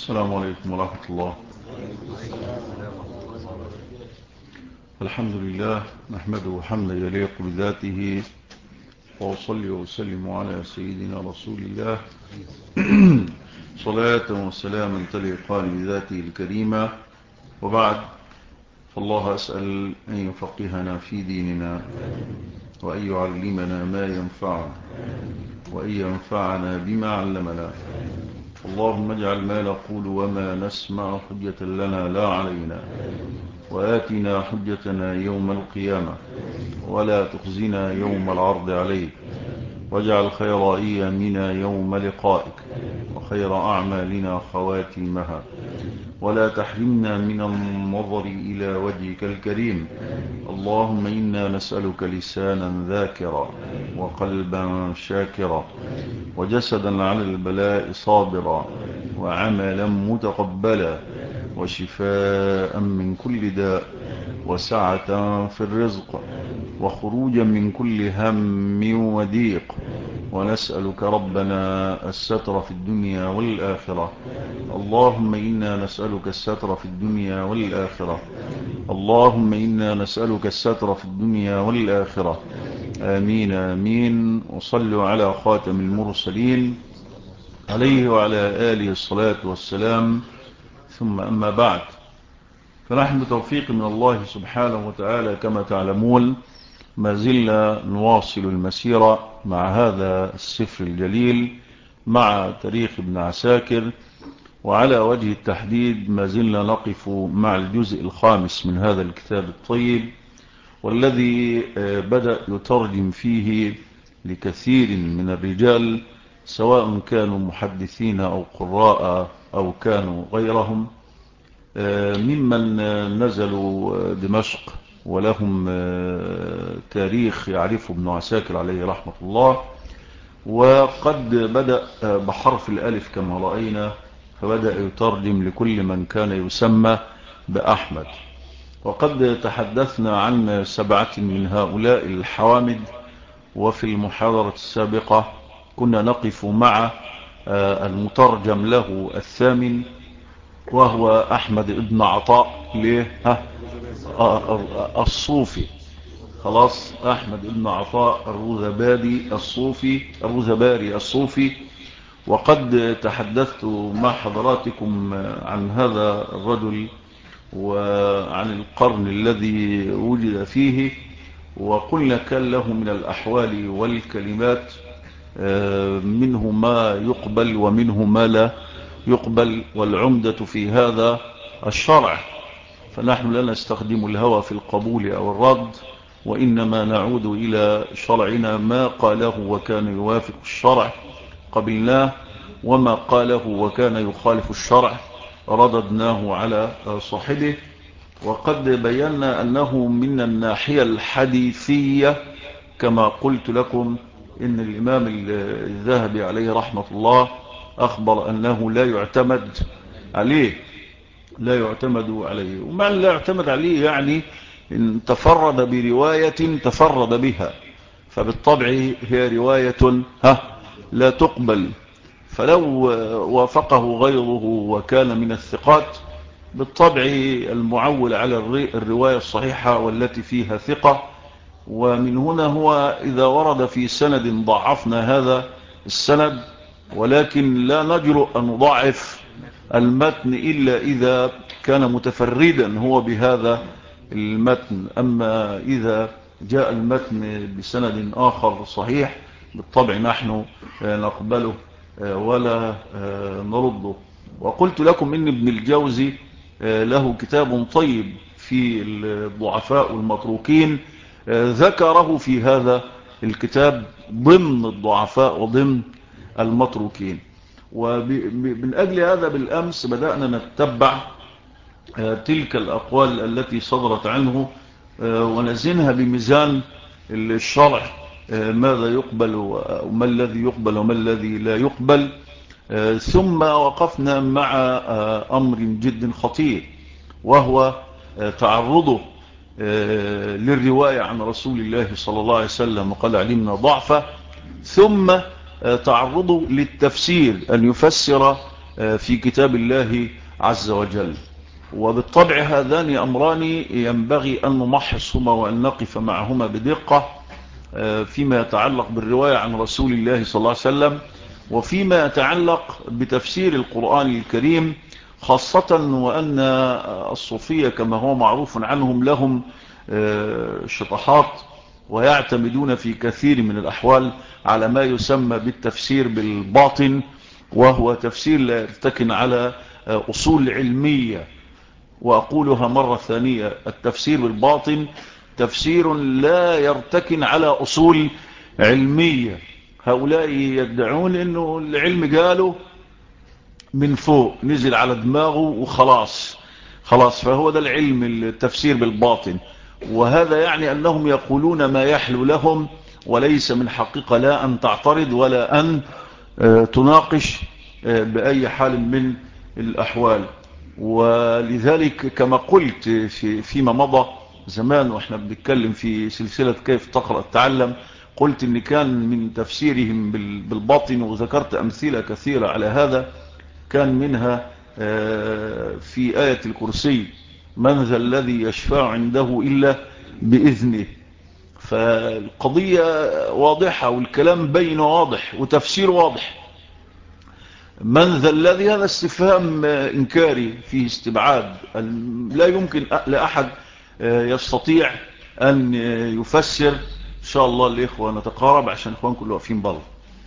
السلام عليكم ورحمة الله. الحمد لله نحمده حمدا يليق بذاته، وأصلي وأسلم على سيدنا رسول الله صلاة وسلاما تليقان بذاته الكريمة. وبعد، فالله أسأل أن يفقهنا في ديننا، وأن يعلمنا ما ينفعنا، وأن ينفعنا بما علمنا. اللهم اجعل ما نقول وما نسمع حجة لنا لا علينا، وآتنا حجتنا يوم القيامة، ولا تخزنا يوم العرض عليك، واجعل خير أيامنا يوم لقائك، وخير أعمالنا خواتيمها، ولا تحرمنا من النظر إلى وجهك الكريم. اللهم إنا نسألك لسانا ذاكرا، وقلبا شاكرا، وجسدا على البلاء صابرا، وعملا متقبلا، وشفاء من كل داء، وسعة في الرزق، وخروجا من كل هم وضيق. ونسألك ربنا الستر في الدنيا والآخرة. اللهم إنا نسألك الستر في الدنيا والآخرة. اللهم إنا نسألك الستر في الدنيا والآخرة. آمين آمين. وصلوا على خاتم المرسلين عليه وعلى آله الصلاة والسلام. ثم أما بعد، فنحن بتوفيق من الله سبحانه وتعالى كما تعلمون ما زلنا نواصل المسيرة مع هذا السفر الجليل، مع تاريخ ابن عساكر. وعلى وجه التحديد ما زلنا نقف مع الجزء الخامس من هذا الكتاب الطيب، والذي بدأ يترجم فيه لكثير من الرجال، سواء كانوا محدثين أو قراء أو كانوا غيرهم، ممن نزلوا دمشق ولهم تاريخ يعرفه ابن عساكر عليه رحمة الله. وقد بدأ بحرف الألف كما رأينا، فبدأ يترجم لكل من كان يسمى بأحمد. وقد تحدثنا عن 7 من هؤلاء الحوامد، وفي المحاضرة السابقة كنا نقف مع المترجم له الثامن، وهو أحمد ابن عطاء الصوفي. خلاص، أحمد ابن عطاء الرذباري الصوفي. وقد تحدثت مع حضراتكم عن هذا الرجل وعن القرن الذي وجد فيه، وقلنا كان له من الأحوال والكلمات منه ما يقبل ومنه ما لا يقبل، والعمدة في هذا الشرع. فنحن لا نستخدم الهوى في القبول أو الرد، وإنما نعود إلى شرعنا. ما قاله وكان يوافق الشرع قبلناه، وما قاله وكان يخالف الشرع رددناه على صاحبه. وقد بينا أنه من الناحية الحديثية كما قلت لكم إن الإمام الذهبي عليه رحمة الله أخبر أنه لا يعتمد عليه. ومعنى لا يعتمد عليه يعني إن تفرد برواية تفرد بها، فبالطبع هي رواية لا تقبل. فلو وافقه غيره وكان من الثقات، بالطبع المعول على الرواية الصحيحة والتي فيها ثقة. ومن هنا هو إذا ورد في سند ضعفنا هذا السند، ولكن لا نجرؤ أن نضعف المتن إلا إذا كان متفردا هو بهذا المتن. أما إذا جاء المتن بسند آخر صحيح، بالطبع نحن نقبله ولا نرده. وقلت لكم إن ابن الجوزي له كتاب طيب في الضعفاء والمتروكين، ذكره في هذا الكتاب ضمن الضعفاء وضمن المتروكين. ومن أجل هذا بالأمس بدأنا نتبع تلك الأقوال التي صدرت عنه ونزنها بميزان الشرع، ماذا يقبل وما الذي يقبل وما الذي لا يقبل. ثم وقفنا مع أمر جد خطير، وهو تعرضه للرواية عن رسول الله صلى الله عليه وسلم وقد علمنا ضعفه، ثم تعرضه للتفسير، أن يفسر في كتاب الله عز وجل. وبالطبع هذان أمران ينبغي أن نمحصهما وأن نقف معهما بدقة فيما يتعلق بالرواية عن رسول الله صلى الله عليه وسلم، وفيما يتعلق بتفسير القرآن الكريم، خاصة وأن الصوفية كما هو معروف عنهم لهم شطحات، ويعتمدون في كثير من الأحوال على ما يسمى بالتفسير بالباطن، وهو تفسير لا يرتكن على أصول علمية. وأقولها مرة ثانية، التفسير بالباطن تفسير لا يرتكن على أصول علمية. هؤلاء يدعون أنه العلم قاله من فوق نزل على دماغه وخلاص، فهو ده العلم، التفسير بالباطن. وهذا يعني أنهم يقولون ما يحلو لهم، وليس من حقيقة لا أن تعترض ولا أن تناقش بأي حال من الأحوال. ولذلك كما قلت فيما مضى زمان وإحنا بنتكلم في سلسلة كيف تقرأ التعلم، قلت إن كان من تفسيرهم بالباطن، وذكرت أمثلة كثيرة على هذا، كان منها في آية الكرسي: من ذا الذي يشفع عنده إلا بإذنه. فالقضية واضحة والكلام بين واضح وتفسير واضح. من ذا الذي، هذا استفهام إنكاري فيه استبعاد، لا يمكن لأحد يستطيع أن يفسر. إن شاء الله الإخوة نتقارب عشان إخوان كله واقفين بره،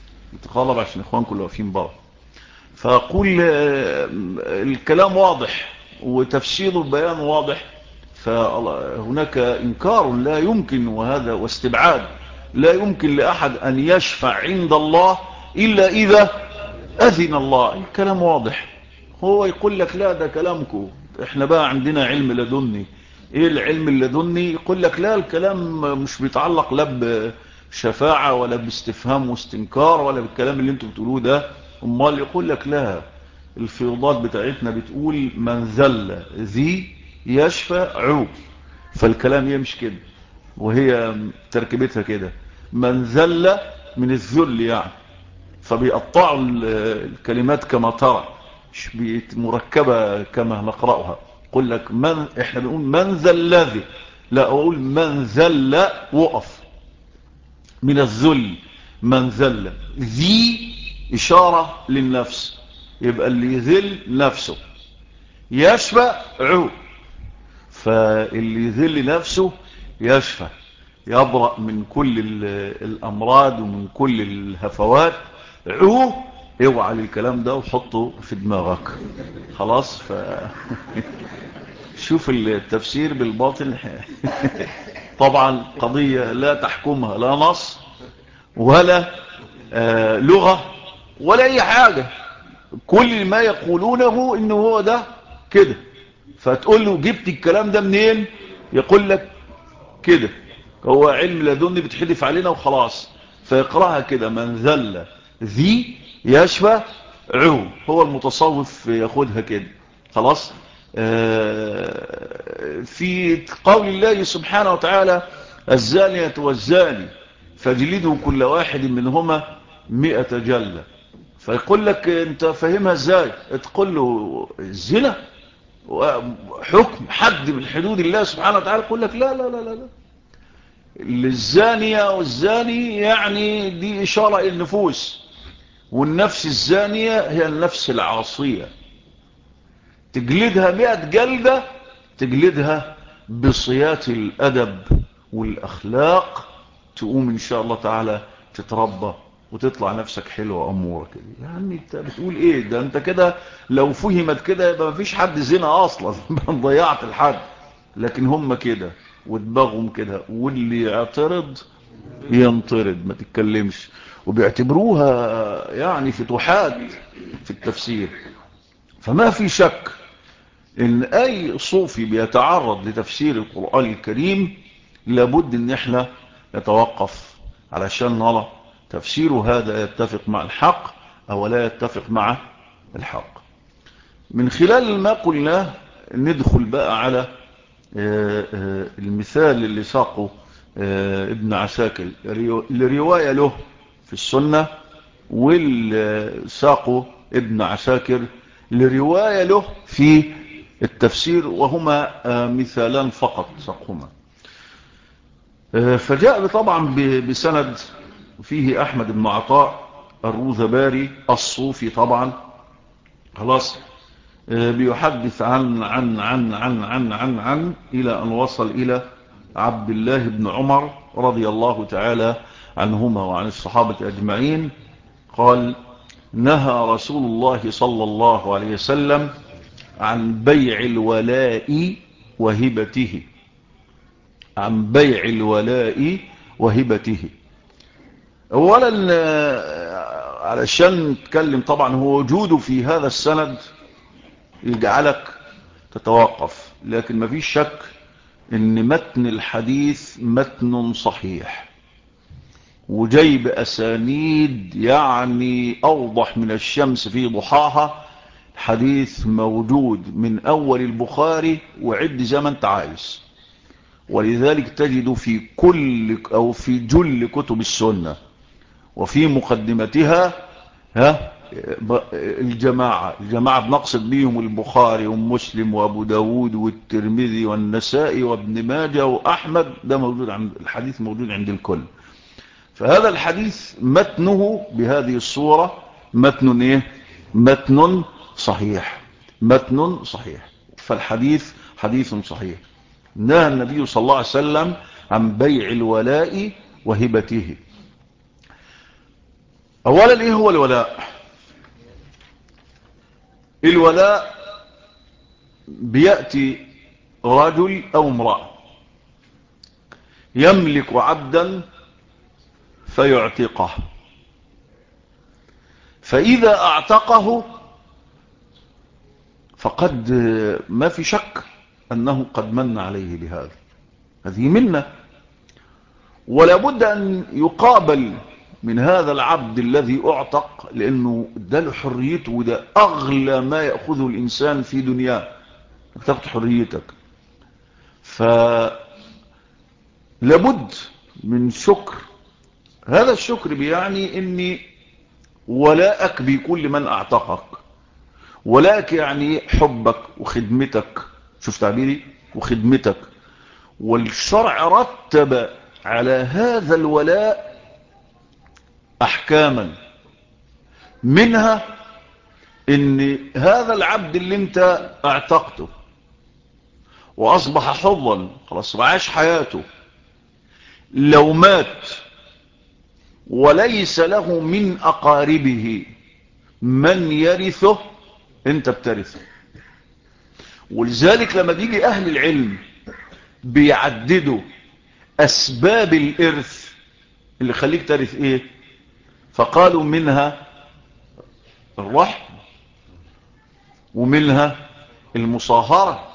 فأقول الكلام واضح وتفسير البيان واضح، فهناك إنكار لا يمكن، وهذا واستبعاد لا يمكن لأحد أن يشفع عند الله إلا إذا أذن الله. الكلام واضح. هو يقول لك لا ده كلامكم، احنا بقى عندنا علم لدني. ايه العلم اللدني؟ يقول لك لا، الكلام مش بيتعلق لا بشفاعة ولا باستفهام واستنكار ولا بالكلام اللي انتم بتقولوه ده. امال يقول لك لا، الفيوضات بتاعتنا بتقول من ذل ذي يشفع، فالكلام يمشي كده، وهي تركيبتها كده، من ذل من الذل يعني، فبيقطعوا الكلمات كما ترى، مش مركبة كما نقرأها. قل لك احنا بنقول من ذا الذي، لا اقول من ذل وقف، من الذل من ذل، ذي اشارة للنفس، يبقى اللي يذل نفسه، يشفع، فاللي يذل نفسه يشفع، يبرأ من كل الامراض ومن كل الهفوات. اوعى للكلام ده وحطه في دماغك خلاص. شوف التفسير بالباطن طبعا قضية لا تحكمها لا نص ولا لغة ولا اي حاجة، كل ما يقولونه انه هو ده كده، فتقول له جبت الكلام ده منين؟ يقول لك كده، هو علم لدني بتحدف علينا وخلاص، فيقرأها كده: من ذل ذي يشفع، هو المتصوف ياخدها كده خلاص. في قول الله سبحانه وتعالى: الزانية والزاني فاجلدوا كل واحد منهما 100 جلدة. فيقول لك انت فاهمها ازاي؟ تقول له الزنا حكم حد من حدود الله سبحانه وتعالى، يقول لك لا لا لا لا لا، الزانية والزاني يعني دي إشارة إلى النفوس، والنفس الزانية هي النفس العاصية، تجلدها 100 جلدة، تجلدها بصيات الأدب والأخلاق، تقوم إن شاء الله تعالى تتربى وتطلع نفسك حلوة أمورة كده. يعني انت بتقول ايه ده؟ انت كده لو فهمت كده يبقى مفيش حد زنا أصلا ضيعت الحد. لكن هم كده ودماغهم كده، واللي يعترض ينطرد، ما تتكلمش، وبيعتبروها يعني فتوحات في التفسير. فما في شك ان اي صوفي بيتعرض لتفسير القرآن الكريم لابد ان احنا نتوقف علشان نرى تفسيره هذا يتفق مع الحق او لا يتفق مع الحق. من خلال ما قلناه ندخل بقى على المثال اللي ساقه ابن عساكر، الرواية له في السنة، واللي ساقه ابن عساكر لرواية له في التفسير، وهما مثالان فقط سقهما. فجاء طبعا بسند فيه أحمد بن عطاء الروذباري الصوفي طبعا، خلاص، بيحدث عن إلى أن وصل إلى عبد الله بن عمر رضي الله تعالى عنهما وعن الصحابة أجمعين. قال: نهى رسول الله صلى الله عليه وسلم عن بيع الولاء وهبته، عن بيع الولاء وهبته. أولا علشان نتكلم طبعا، هو وجوده في هذا السند يجعلك تتوقف، لكن ما فيش شك ان متن الحديث متن صحيح، وجايب أسانيد يعني أوضح من الشمس في ضحاها. حديث موجود من أول البخاري وعد زي ما انت عايز، ولذلك تجد في كل أو في جل كتب السنة وفي مقدمتها الجماعة بنقصد بيهم البخاري ومسلم وأبو داود والترمذي والنسائي وابن ماجه وأحمد. ده موجود عند الحديث، موجود عند الكل. فهذا الحديث متنه بهذه الصورة متن ايه؟ متن صحيح، متن صحيح. فالحديث حديث صحيح. نهى النبي صلى الله عليه وسلم عن بيع الولاء وهبته. اولا ايه هو الولاء؟ الولاء بيأتي رجل او امرأة يملك عبدا فيعتقه، فإذا اعتقه فقد ما في شك أنه قد من عليه بهذا، هذه منة، ولا بد أن يقابل من هذا العبد الذي أعتق، لأنه ده له حريته، وده أغلى ما يأخذه الإنسان في دنياه، تاخد حريتك. فلابد من شكر. هذا الشكر بيعني أني ولاءك بيكون لمن أعتقك، ولاك يعني حبك وخدمتك، شوف تعبيري، وخدمتك. والشرع رتب على هذا الولاء أحكاما، منها ان هذا العبد اللي انت اعتقته واصبح حظا، خلاص وعاش حياته، لو مات وليس له من اقاربه من يرثه، انت بترثه. ولذلك لما بيجي اهل العلم بيعددوا اسباب الارث اللي خليك ترث ايه، فقالوا منها الرحم، ومنها المصاهرة،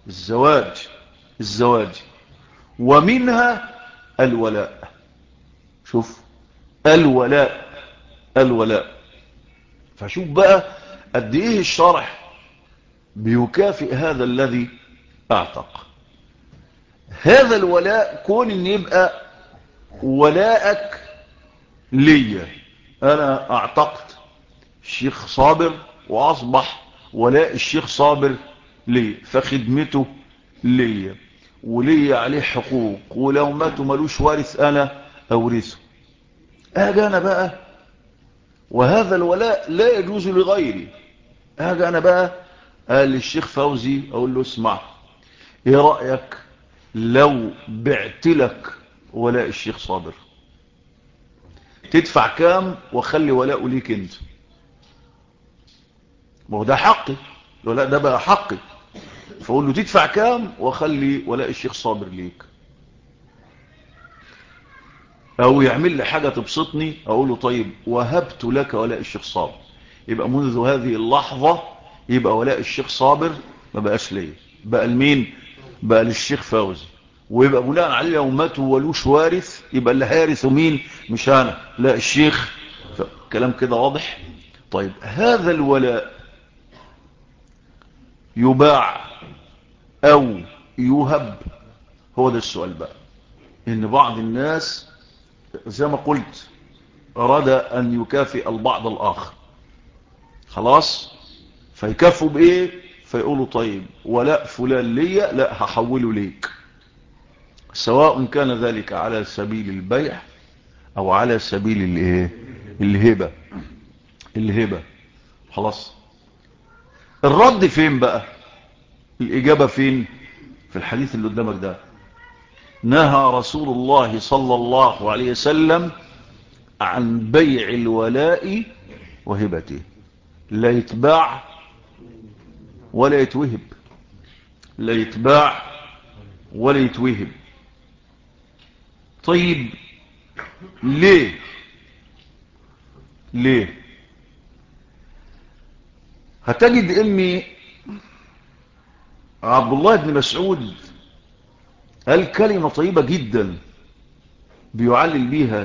الزواج، ومنها الولاء. شوف الولاء. فشوف بقى قد ايه الشرع بيكافئ هذا الذي اعتق. هذا الولاء كون ان يبقى ولاءك ليا، انا اعتقت الشيخ صابر واصبح ولاء الشيخ صابر لي، فخدمته لي ولي عليه حقوق، ولو ماتوا ملوش وارث انا اورثه. اجي انا بقى، وهذا الولاء لا يجوز لغيري، اجي انا بقى قال للشيخ فوزي اقول له اسمع، ايه رأيك لو بعت لك ولاء الشيخ صابر؟ تدفع كام واخلي ولاءه ليك انت؟ ما هو ده حقي، الولاء ده بقى حقي. فاقول له تدفع كام واخلي ولاء الشيخ صابر ليك؟ او يعمل لي حاجة تبسطني، اقول له طيب وهبت لك ولاء الشيخ صابر، يبقى منذ هذه اللحظة يبقى ولاء الشيخ صابر ما بقاش ليه، بقى لمين؟ بقى للشيخ فوزي. ويبقى بناء عليه لو ماتوا ولوش وارث يبقى اللي هيرثه مين؟ مش انا، لا الشيخ. كلام كده واضح. طيب هذا الولاء يباع او يهب؟ هو ده السؤال بقى. ان بعض الناس زي ما قلت اراد ان يكافئ البعض الاخر، خلاص، فيكفوا بايه؟ فيقولوا طيب ولا فلان ليا، لا هحوله ليك، سواء كان ذلك على سبيل البيع او على سبيل الايه؟ الهبة. خلاص، الرد فين بقى؟ الاجابة فين؟ في الحديث اللي قدامك ده. نهى رسول الله صلى الله عليه وسلم عن بيع الولاء وهبته، لا يتباع ولا يتوهب، لا يتباع ولا يتوهب. طيب ليه؟ هتجد ان عبد الله بن مسعود قال كلمة طيبة جدا بيعلل بيها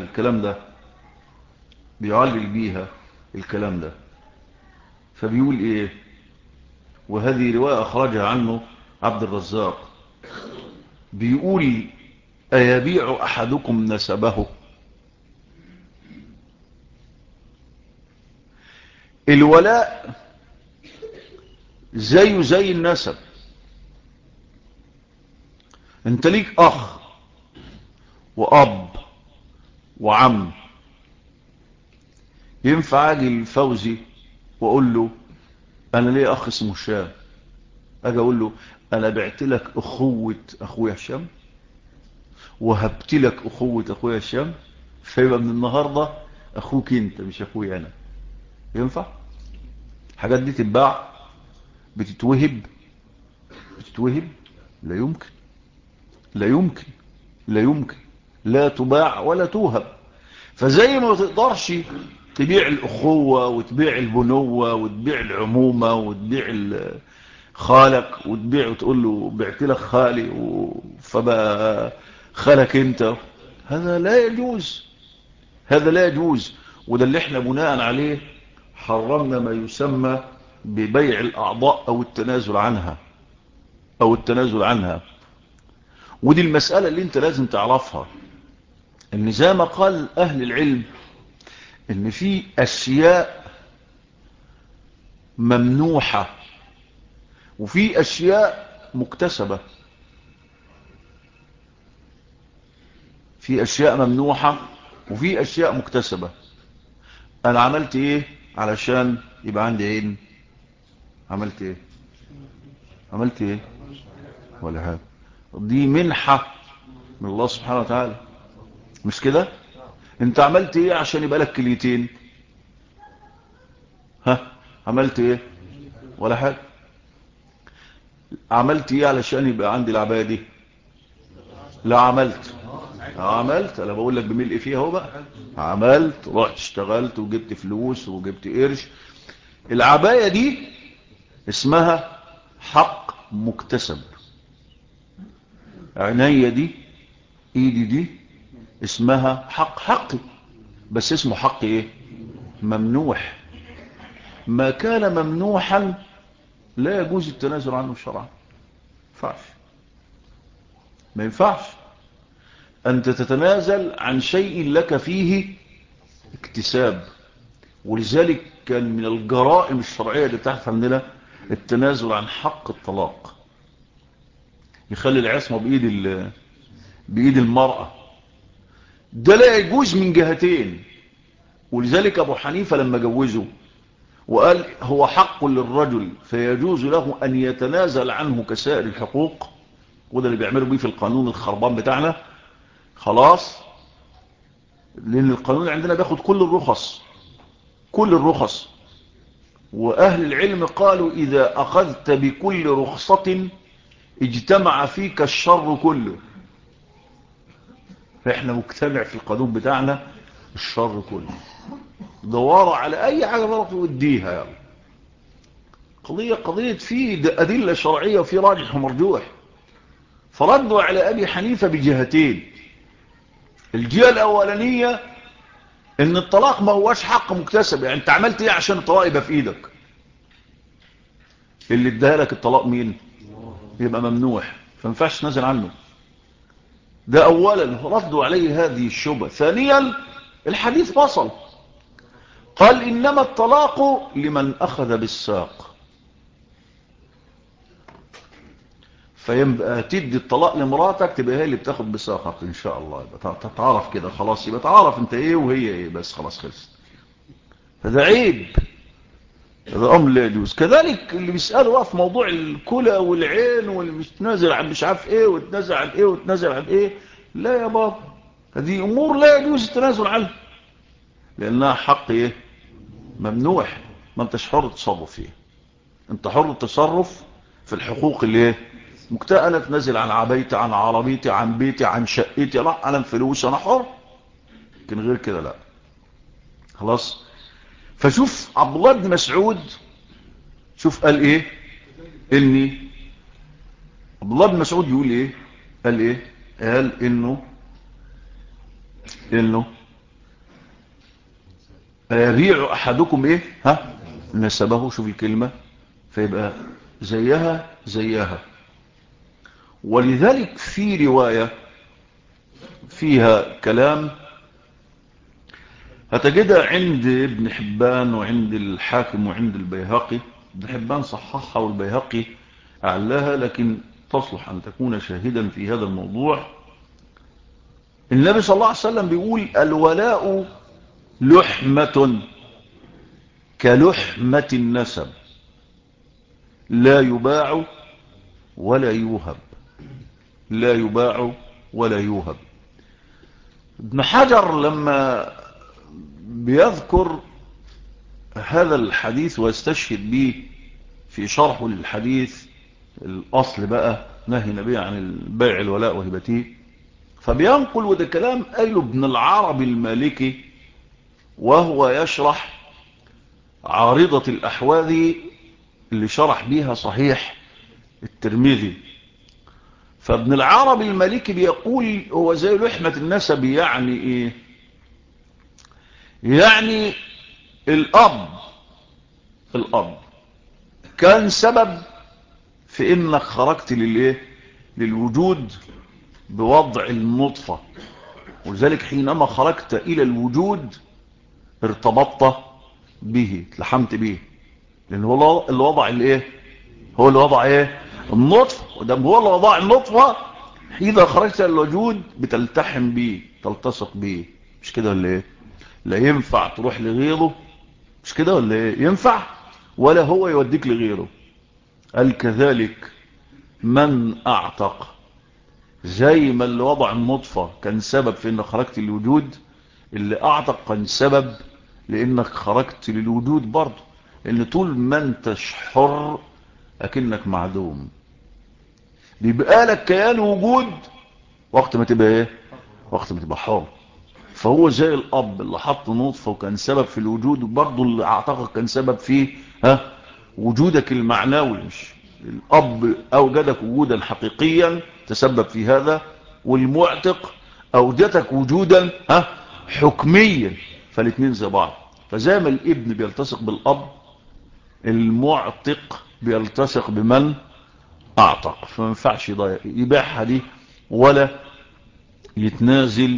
الكلام ده، فبيقول ايه؟ وهذه رواية اخرجها عنه عبد الرزاق. بيقول أيبيع أحدكم نسبه؟ الولاء زي النسب. انت ليك اخ واب وعم، ينفع اجي الفوزي واقول له انا ليه اخ اسمه هشام، اجي اقول له انا بعت لك اخوة اخويا هشام وهبت لك اخوة اخويا هشام، فيبقى من النهاردة اخوك انت مش اخوي انا؟ ينفع؟ الحاجات دي تتباع؟ بتتوهب؟ لا يمكن، لا تباع ولا توهب. فزي ما تقدرش تبيع الأخوة وتبيع البنوة وتبيع العمومة وتبيع خالك وتبيع وتقول له بعت لك خالي فبقى خالك انت، هذا لا يجوز. وده اللي احنا بناء عليه حرمنا ما يسمى ببيع الأعضاء أو التنازل عنها. ودي المسألة اللي انت لازم تعرفها، ان زي ما قال أهل العلم ان في أشياء ممنوحة وفي أشياء مكتسبة. في أشياء ممنوحة وفي أشياء مكتسبة. أنا عملت إيه علشان يبقى عندي عين؟ عملت إيه؟ ولا حاجة. دي منحة من الله سبحانه وتعالى، مش كده؟ انت عملت ايه عشان يبقى لك كليتين؟ عملت ايه؟ ولا حاجة. عملت ايه علشان يبقى عندي العباية دي؟ لا عملت. انا بقول لك بملء فيها هو بقى. عملت، رحت اشتغلت وجبت فلوس وجبت قرش. العباية دي اسمها حق مكتسب. عينيا دي، ايدي دي، اسمها حقي، بس اسمه حق ايه؟ ممنوح. ما كان ممنوحا لا يجوز التنازل عنه شرعا. ما ينفعش أنت تتنازل عن شيء لك فيه اكتساب. ولذلك كان من الجرائم الشرعية اللي تحت عندنا التنازل عن حق الطلاق، يخلي العصمة بإيد المرأة. ده لا يجوز من جهتين. ولذلك أبو حنيفة لما جوزه وقال هو حق للرجل فيجوز له أن يتنازل عنه كسائر الحقوق، وده اللي بيعملوا بيه في القانون الخربان بتاعنا. خلاص، لأن القانون عندنا بياخد كل الرخص. وأهل العلم قالوا إذا أخذت بكل رخصة اجتمع فيك الشر كله. فإحنا مجتمع في القانون بتاعنا الشر كله. دوار على أي حاجة ضرط وديها يعني. قضية فيه أدلة شرعية وفي راجح ومرجوح. فردوا على أبي حنيفة بجهتين. الجهة الأولانية ان الطلاق ما هوش حق مكتسب. يعني انت عملت ايه عشان الطلاق يبقى في ايدك؟ اللي اداها لك الطلاق مين؟ يبقى ممنوح، فمنفعش تنزل عنه. ده اولا ردوا عليه هذه الشبهة. ثانيا الحديث فصل قال إنما الطلاق لمن أخذ بالساق. فيبقى تدي الطلاق لمراتك تبقى هي اللي بتاخد بساقك إن شاء الله، يبقى تتعرف كده خلاص، يبقى تعرف انت ايه وهي ايه، بس خلاص خلص. هذا عيب، هذا أمر لا يجوز. كذلك اللي بيسألوا بقى في موضوع الكلى والعين واللي بيتنازل عن مش عارف ايه وتنازل عن ايه وتنازل عن ايه، لا يا بابا، هذه أمور لا يجوز التنازل عنها، لأنها حق ايه ممنوع، ما انتش حر التصرف فيه. انت حر التصرف في الحقوق اللي ايه انا اتنازل عن عبيتي، عن عربيتي، عن بيتي، عن شقتي، لا عن فلوس، انا حر، لكن غير كده لا. خلاص. فشوف عبد الله بن مسعود، شوف قال ايه، اني عبد الله بن مسعود يقول ايه، قال ايه، قال انه يبيع احدكم ايه نسبه، شوف الكلمة، فيبقى زيها. ولذلك في رواية فيها كلام هتجدها عند ابن حبان وعند الحاكم وعند البيهقي. ابن حبان صححها والبيهقي أعلاها، لكن تصلح أن تكون شاهدا في هذا الموضوع. النبي صلى الله عليه وسلم بيقول الولاء لحمة كلحمة النسب، لا يباع ولا يوهب، لا يباع ولا يوهب. ابن حجر لما بيذكر هذا الحديث ويستشهد به في شرحه للحديث الأصل بقى نهي النبي عن البيع الولاء وهبته، فبينقل، وده كلام قاله ابن العربي المالكي وهو يشرح عارضة الأحواذي اللي شرح بيها صحيح الترمذي. فابن العربي المالكي بيقول هو زي لحمة النسب، يعني ايه؟ يعني الأب كان سبب في انك خرجت للوجود بوضع النطفة، ولذلك حينما خرجت الى الوجود ارتبطت به، اتلحمت به، لان هو اللي وضع هو اللي وضع النطفة، ودام هو اللي وضع النطفة، اذا خرجت الى الوجود بتلتحم به، تلتصق به، مش كده ولا ايه؟ لا ينفع تروح لغيره، مش كده ولا ايه؟ ينفع ولا هو يوديك لغيره. قال كذلك من اعتق، زي ما اللي وضع النطفة كان سبب في انك خرجت للوجود، اللي اعتق كان سبب لانك خرجت للوجود برضه، لان طول ما انتش حر اكنك معدوم، بيبقى لك كيان وجود وقت ما تبقى وقت ما تبقى حر. فهو زي الاب اللي حط نطفة وكان سبب في الوجود، وبرضه اللي اعتقد كان سبب في وجودك المعنوي، مش الاب اوجدك وجودا حقيقيا تسبب في هذا، والمعتق اوجدك وجودا حكميا، فالاثنين زي بعض. فزي ما الابن بيلتصق بالاب، المعتق بيلتصق بمن اعتق، فما ينفعش يبيعها دي ولا يتنازل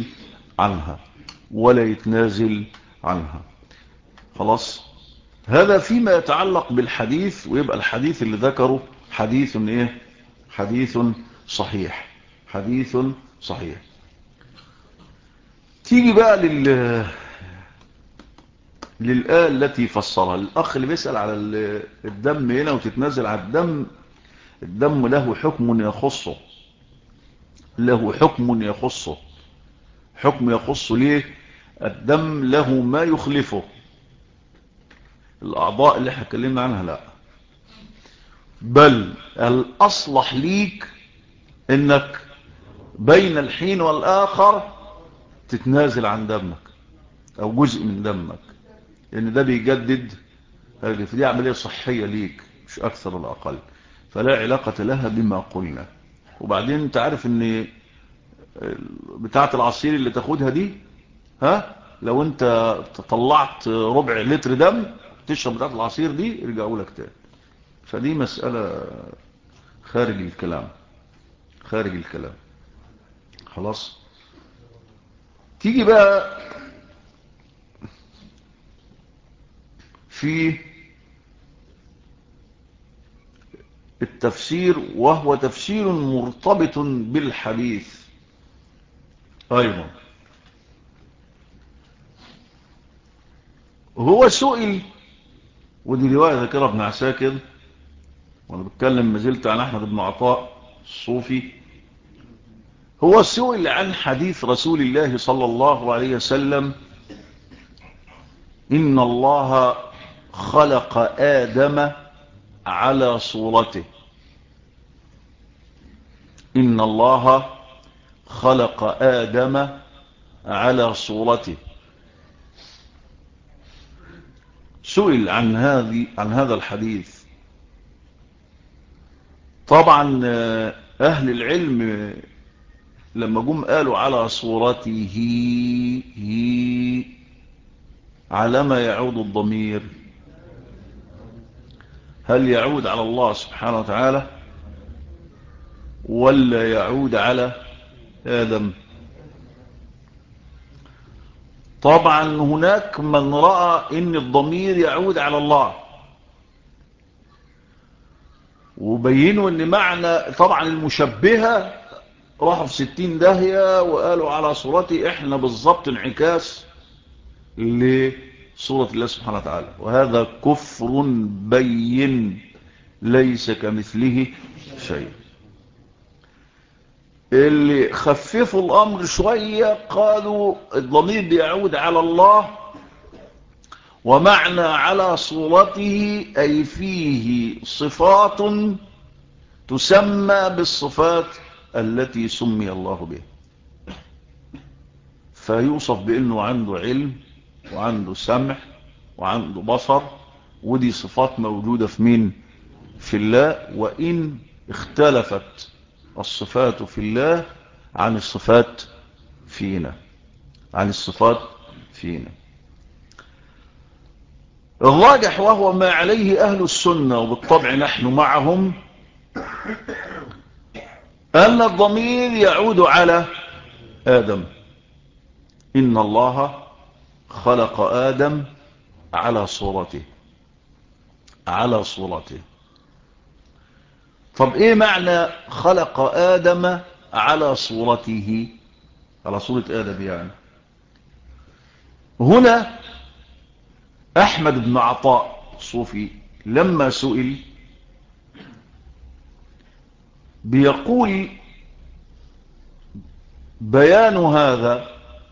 عنها خلاص. هذا فيما يتعلق بالحديث، ويبقى الحديث اللي ذكره حديث حديث صحيح، حديث صحيح. تيجي بقى للآية التي فسرها الأخ اللي بيسأل على الدم هنا وتتنازل على الدم. الدم له حكم يخصه، حكم يخصه ليه؟ الدم له ما يخلفه، الأعضاء اللي احنا اتكلمنا عنها لا، بل الأصلح ليك انك بين الحين والآخر تتنازل عن دمك او جزء من دمك، لان ده بيجدد، دي عملية صحية ليك مش اكثر ولا اقل، فلا علاقة لها بما قلنا. وبعدين انت عارف ان بتاعة العصير اللي تاخدها دي، لو انت طلعت ربع لتر دم تشرب بتاعة العصير دي يرجعوا لك تاني. فدي مسألة خارج الكلام خلاص. تيجي بقى في التفسير، وهو تفسير مرتبط بالحديث أيضا. هو سئل، ودي رواية ذكرها ابن عساكر، وانا بتكلم مازلت عن احمد بن عطاء الصوفي. هو سئل عن حديث رسول الله صلى الله عليه وسلم: إن الله خلق آدم على صورته. إن الله خلق آدم على صورته. سئل عن هذا الحديث. طبعا أهل العلم لما جم قالوا على صورته، على ما يعود الضمير؟ هل يعود على الله سبحانه وتعالى ولا يعود على آدم؟ طبعا هناك من رأى ان الضمير يعود على الله، وبينوا ان معنى، طبعا المشبهة راحوا في 60 داهية وقالوا على صورتي، احنا بالضبط انعكاس لصورة الله سبحانه وتعالى، وهذا كفر بين ليس كمثله شيء. اللي خففوا الامر شوية قالوا الضمير بيعود على الله، ومعنى على صورته أي فيه صفات تسمى بالصفات التي سمي الله بها، فيوصف بأنه عنده علم وعنده سمع وعنده بصر، ودي صفات موجودة في مين؟ في الله. وإن اختلفت الصفات في الله عن الصفات فينا، الراجح وهو ما عليه أهل السنة، وبالطبع نحن معهم، أن الضمير يعود على آدم. إن الله خلق آدم على صورته. طب إيه معنى خلق آدم على صورته؟ على صورة آدم يعني. هنا أحمد بن عطاء الصوفي لما سئل بيقول بيان هذا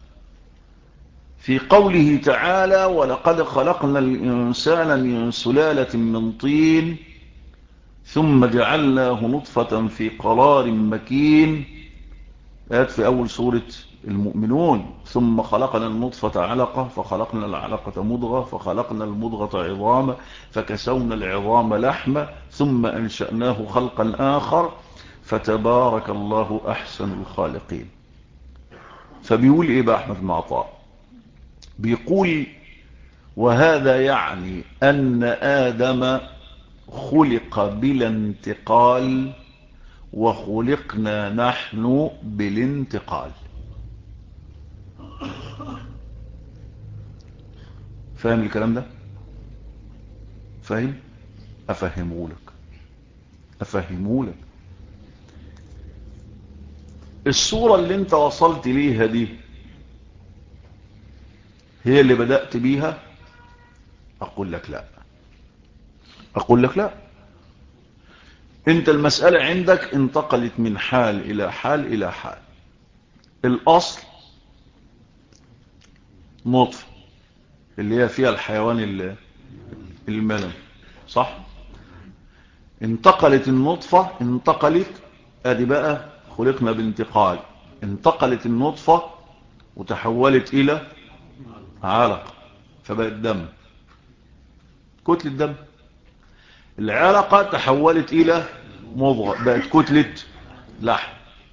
في قوله تعالى: ولقد خلقنا الإنسان من سلالة من طين ثم جعلناه نطفة في قرار مكين. آيات في أول سورة المؤمنون: ثم خلقنا النطفة علقة فخلقنا العلقة مضغة فخلقنا المضغة عظاما فكسونا العظام لحمة ثم أنشأناه خلقا آخر فتبارك الله أحسن الخالقين. فبيقول إيه بقى أحمد بن عطاء؟ بيقول: وهذا يعني أن آدم خلق بلا انتقال وخلقنا نحن بالانتقال. فاهم الكلام ده؟ فاهم؟ أفهمهولك. الصورة اللي انت وصلت ليها دي هي اللي بدأت بيها؟ أقول لك لا. انت المسألة عندك انتقلت من حال إلى حال إلى حال. الأصل نطفة اللي هي فيها الحيوان المنوي، صح؟ انتقلت النطفة، ادي بقى خلقنا بانتقال. انتقلت النطفة وتحولت إلى علقة فبقت دم، كتلة دم. العلقة تحولت إلى مضغة بقت كتلة لحم.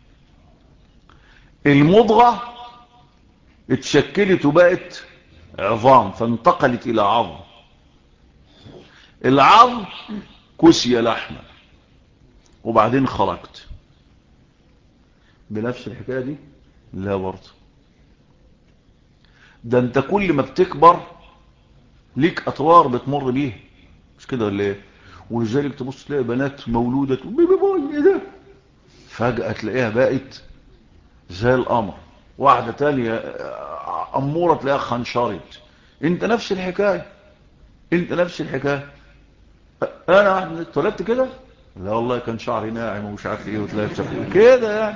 المضغة اتشكلت وبقت عظام فانتقلت إلى عظم. العظم كسي لحمة وبعدين خرجت. بنفس الحكاية دي؟ لا برضه. ده انت كل ما بتكبر ليك أطوار بتمر بيه، مش كده ولا ايه؟ ولذلك تبص تلاقي بنات مولودة بيبي بوي ايه ده، فجأة تلاقيها بقت زي القمر. واحدة تانية أمورة تلاقيها خنشرت. انت نفس الحكاية، انت نفس الحكاية. انا اتولدت كده، لا والله كان شعري ناعم ومش عارف ايه، وتلاقي بشكل كده يعني.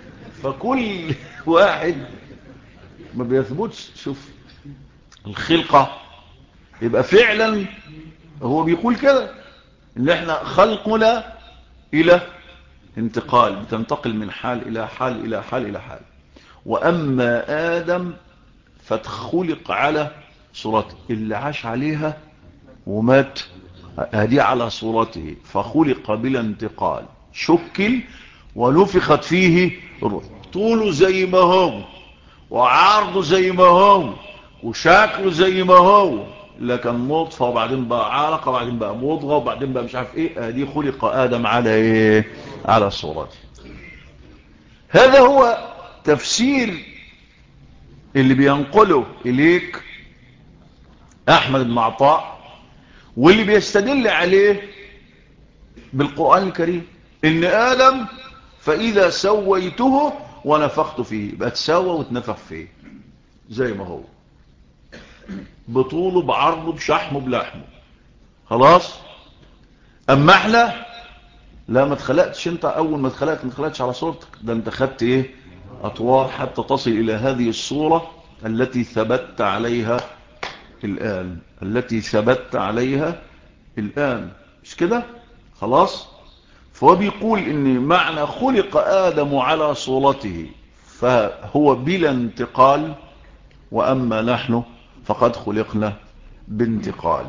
فكل واحد ما بيثبتش. شوف الخلقة، يبقى فعلا هو بيقول كده ان احنا خلقنا الى انتقال، بتنتقل من حال الى حال الى حال الى حال. واما ادم فخلق على صورته، اللي عاش عليها ومات هدي على صورته، فخلق بلا انتقال، شكل ونفخت فيه الروح. طوله زي ما هو، وعرضه زي ما هو، وشكله زي ما هو، لكن نطفة وبعدين بقى علقة وبعدين بقى مضغة وبعدين بقى مش عارف ايه. ادي خلق ادم على ايه؟ على صورته. هذا هو تفسير اللي بينقله اليك احمد بن عطاء، واللي بيستدل عليه بالقرآن الكريم، ان ادم فاذا سويته ونفخت فيه، يبقى تسوى وتنفخ فيه زي ما هو، بطوله بعرضه بشحمه بلحمه، خلاص. اما احنا لا، ما اتخلقتش انت اول ما اتخلقت ما اتخلقتش على صورتك، ده انت خدت ايه؟ اطوار حتى تصل الى هذه الصورة التي ثبت عليها الان، التي ثبت عليها الان، مش كده؟ خلاص. فهو بيقول ان معنى خلق ادم على صورته فهو بلا انتقال، واما نحن فقد خلقنا بانتقال.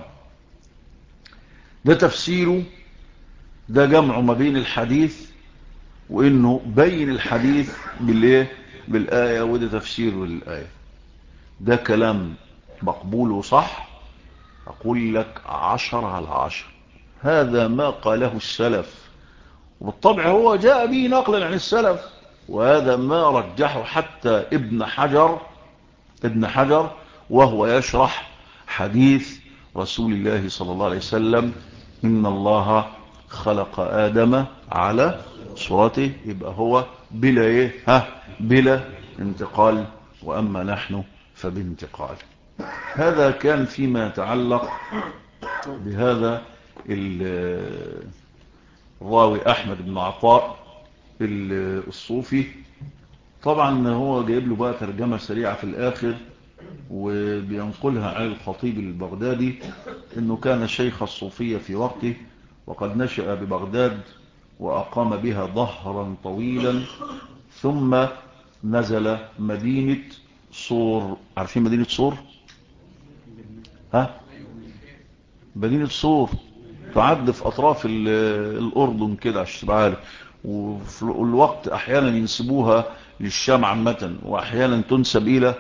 ده تفسيره، ده جمع ما بين الحديث، وانه بين الحديث بالايه؟ بالايه، وده تفسيره للايه. ده كلام مقبول وصح، اقول لك 10/10. هذا ما قاله السلف، وبالطبع هو جاء به نقلا عن السلف، وهذا ما رجحه حتى ابن حجر وهو يشرح حديث رسول الله صلى الله عليه وسلم إن الله خلق آدم على صورته. يبقى هو بلا ايه؟ بلا انتقال، وأما نحن فبانتقال. هذا كان فيما يتعلق بهذا الراوي أحمد بن عطاء الصوفي. طبعا هو جايب له بقى ترجمة سريعة في الآخر، وبينقلها عن الخطيب البغدادي انه كان شيخ الصوفية في وقته، وقد نشأ ببغداد وأقام بها ظهرا طويلا، ثم نزل مدينة صور. عارفين مدينة صور؟ مدينة صور تعد في أطراف الأردن كده عشان تبقى عارف. وفي الوقت أحيانا ينسبوها للشام عامة، وأحيانا تنسب إلى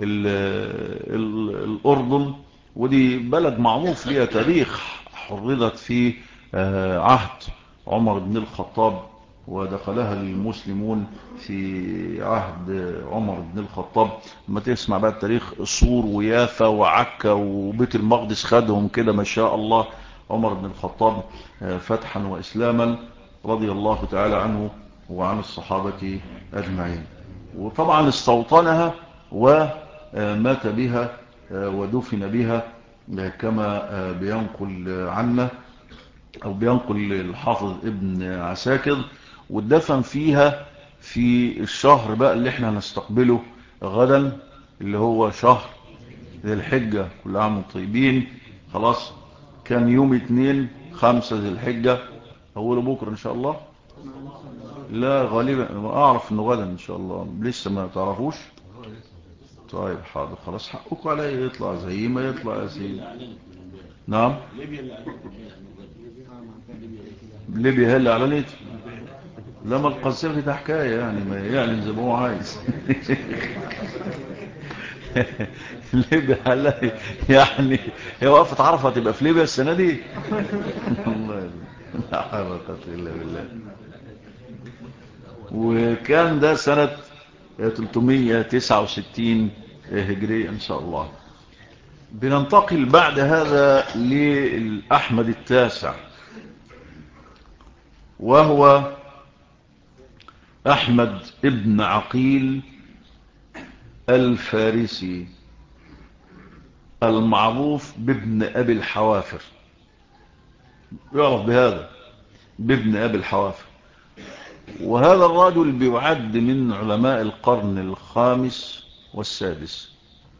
الأردن. ودي بلد معروف لها تاريخ، حرضت في عهد عمر بن الخطاب، ودخلها المسلمون في عهد عمر بن الخطاب. لما تسمع بقى التاريخ، صور ويافا وعكا وبيت المقدس خدهم كده ما شاء الله عمر بن الخطاب فتحا وإسلاما، رضي الله تعالى عنه وعن الصحابة أجمعين. وطبعا استوطنها ومات بها ودفن بها كما بينقل عنا أو بينقل الحافظ ابن عساكر. والدفن فيها في الشهر بقى اللي احنا هنستقبله غدا، اللي هو شهر ذي الحجة، كل عام وانتم طيبين. خلاص، كان يوم 2/5 ذي الحجة، أوله بكرة إن شاء الله. لا غالبا أعرف إنه غدا إن شاء الله، لسه ما تعرفوش. طيب حاضر، خلاص حقكم علي، يطلع زي ما يطلع يا سيدي. نعم، ليبيا هي اللي أعلنت. لما القذافي ده حكاية يعني، ما يعلن زي ما هو عايز. ليبيا يعني هي وقفت عرفة تبقى في ليبيا السنة دي. الله، لا حول ولا قوة إلا بالله. وكان ده سنة 369 هجرية إن شاء الله. بننتقل بعد هذا لأحمد التاسع، وهو أحمد ابن عقيل الفارسي المعروف بابن أبي الحوافر، يعرف بهذا بابن أبي الحوافر. وهذا الرجل بيعد من علماء القرن الخامس والسادس،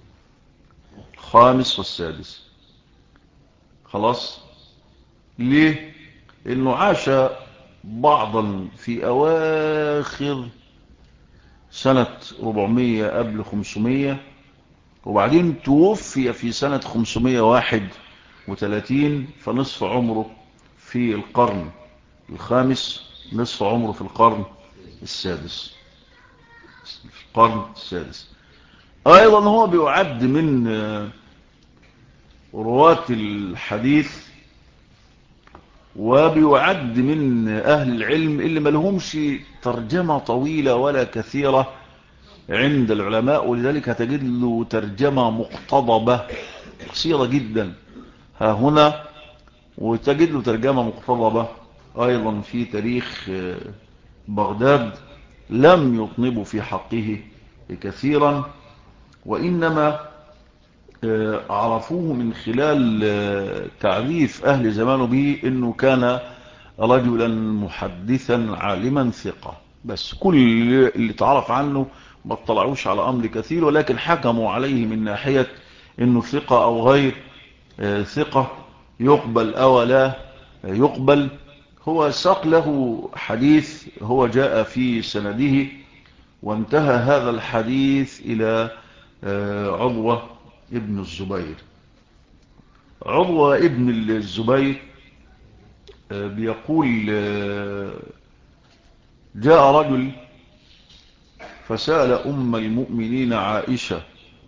الخامس والسادس. خلاص، ليه؟ انه عاش بعضا في اواخر سنة 400 قبل 500، وبعدين توفي في سنة 531، فنصف عمره في القرن الخامس، نصف عمره في القرن السادس. في القرن السادس ايضا هو بيعد من رواة الحديث، وبيعد من اهل العلم اللي ملهمش ترجمة طويلة ولا كثيرة عند العلماء، ولذلك هتجد له ترجمة مقتضبة قصيرة جدا ها هنا، وتجد له ترجمة مقتضبة ايضا في تاريخ بغداد. لم يطنبوا في حقه كثيرا، وإنما عرفوه من خلال تعريف أهل زمانه به إنه كان رجلا محدثا عالما ثقة. بس كل اللي تعرف عنه ما اطلعوش على أمر كثير، ولكن حكموا عليه من ناحية إنه ثقة أو غير ثقة، يقبل أو لا يقبل. هو ساق له حديث هو جاء في سنده، وانتهى هذا الحديث إلى عروة ابن الزبير. عروة ابن الزبير بيقول جاء رجل فسأل أم المؤمنين عائشة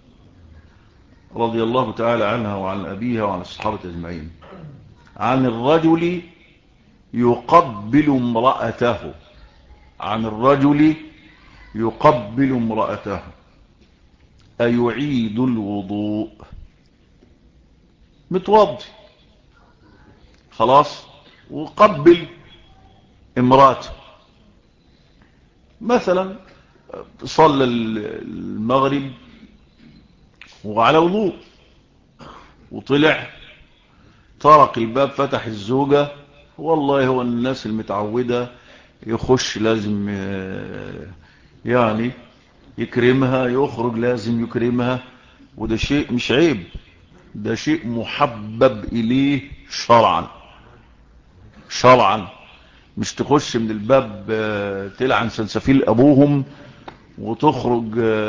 رضي الله تعالى عنها وعن أبيها وعن الصحابة أجمعين عن الرجل يقبل امرأته، عن الرجل يقبل امرأته أيعيد الوضوء؟ متوضي خلاص وقبل امرأته، مثلا صلى المغرب وعلى وضوء، وطلع طرق الباب فتح الزوجة، والله هو الناس المتعودة يخش لازم يعني يكرمها، يخرج لازم يكرمها، وده شيء مش عيب، ده شيء محبب إليه شرعا. شرعا مش تخش من الباب تلعن سلسفيل أبوهم وتخرج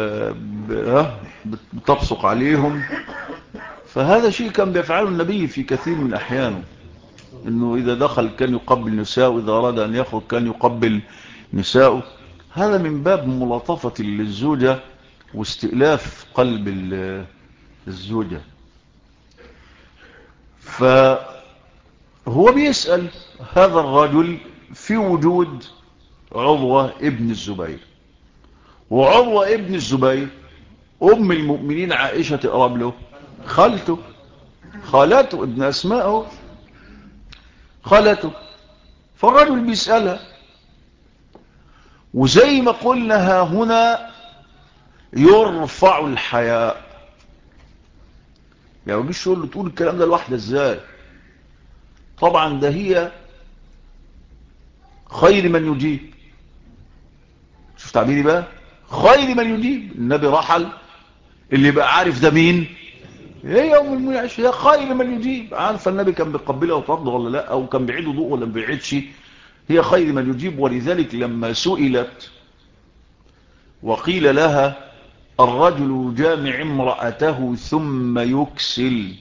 بتبصق عليهم. فهذا شيء كان بيفعله النبي في كثير من أحيانه، إنه إذا دخل كان يقبل نساء، وإذا أراد أن يخرج كان يقبل نساء. هذا من باب ملاطفة للزوجة واستئلاف قلب الزوجة. فهو بيسأل هذا الرجل في وجود عروة ابن الزبير، وعروة ابن الزبير أم المؤمنين عائشة تقرب له، خالته ابن أسماءه خالته. فالرجل بيسألها، وزي ما قلنا هنا يرفع الحياء. يعني مجيش يقول له تقول الكلام ده لوحده ازاي؟ طبعا ده هي خير من يجيب. شوف تعبيري بقى، خير من يجيب. النبي رحل، اللي بقى عارف ده مين؟ هي ام المؤمنين عائشة، هي خير من يجيب. عارفه النبي كان بيقبلها وترضى ولا لا، او كان بيعيد وضوء ولا ما بيعيدش. هي خير من يجيب. ولذلك لما سئلت وقيل لها الرجل جامع امرأته ثم يكسل،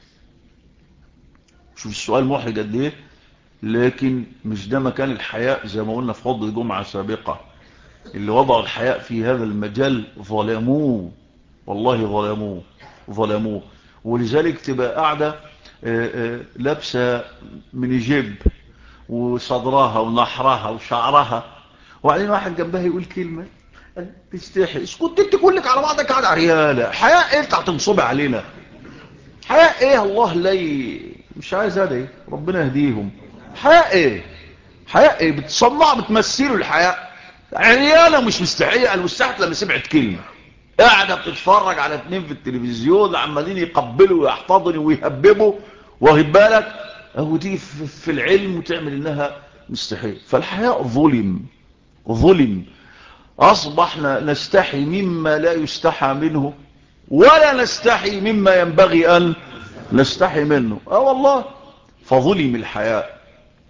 شوف السؤال محرج قد ايه، لكن مش ده مكان الحياء. زي ما قلنا في خطبة جمعة سابقة، اللي وضعوا الحياء في هذا المجال ظلموه، والله ظلموه. ولذلك تبقى قاعدة لابسة من جيب وصدرها ونحرها وشعرها، وبعدين واحد جنبها يقول كلمة تستحي، اسكت انت كلك على بعضك قاعد عريالة، حياء انت هتنصبي علينا. حياء ايه؟ الله لي مش عايز هذا ايه، ربنا يهديهم. حياء ايه؟ حياء ايه؟ بتصنع بتمثلوا الحياء. عيالة مش مستحية، قال مستحت لما سمعت كلمة قاعدة بتتفرج على 2 في التلفزيون عمالين يقبلوا ويحتضنوا ويهببوا، واخد بالك، اهو دي في العلم وتعمل انها مستحيل. فالحياء ظلم. اصبحنا نستحي مما لا يستحى منه، ولا نستحي مما ينبغي ان نستحي منه. والله فظلم الحياء.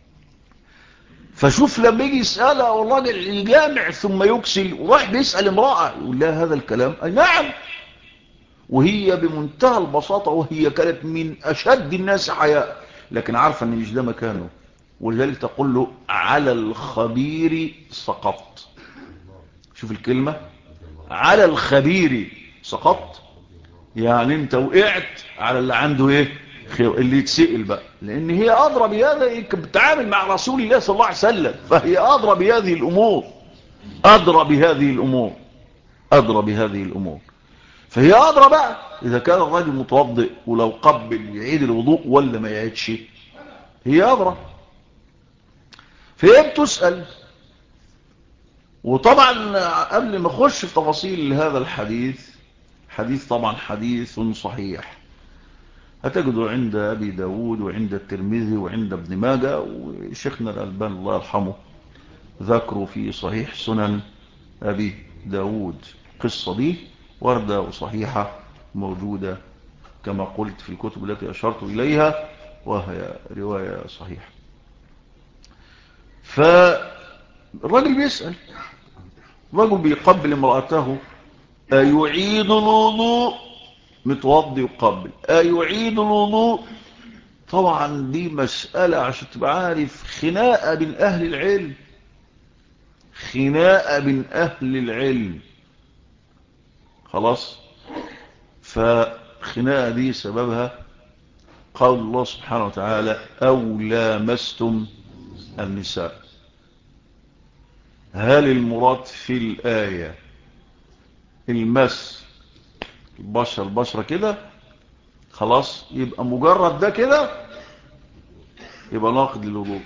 فشوف لما يجي يسألها والراجل الجامع ثم يكسل وراح بيسأل امرأة يقول لها هذا الكلام، أي نعم، وهي بمنتهى البساطة، وهي كانت من أشد الناس حياء، لكن عارفة أن مش ده مكانه، ولذلك تقول له على الخبير سقطت. شوف الكلمة، على الخبير سقطت، يعني انت وقعت على اللي عنده ايه خير، اللي يتسئل بقى، لان هي ادرى بهذا، بتتعامل مع رسول الله صلى الله عليه وسلم، فهي ادرى بهذه الامور، ادرى بهذه الامور. فهي ادرى بقى اذا كان الراجل متوضئ ولو قبل يعيد الوضوء ولا ما يعيدش، هي ادرى. فهي بتسأل. وطبعا قبل ما اخش في تفاصيل هذا الحديث، حديث طبعا حديث صحيح، هتجده عند أبي داود وعند الترمذي وعند ابن ماجه، وشيخنا الألباني الله يرحمه ذكروا في صحيح سنن أبي داود. قصة دي وردة وصحيحة موجودة كما قلت في الكتب التي أشرت إليها، وهي رواية صحيحة. فالرجل بيسأل، الرجل بيقبل امرأته، أيعيد الوضوء؟ متوضي وقبل، أيعيد الوضوء؟ طبعا دي مسألة عشان تبقى عارف خناقة بين أهل العلم، خناقة بين أهل العلم. خلاص، فخناقة دي سببها قول الله سبحانه وتعالى أو لامستم النساء. هل المراد في الآية المس البشرة كده خلاص، يبقى مجرد ده كده يبقى ناقض للوضوء،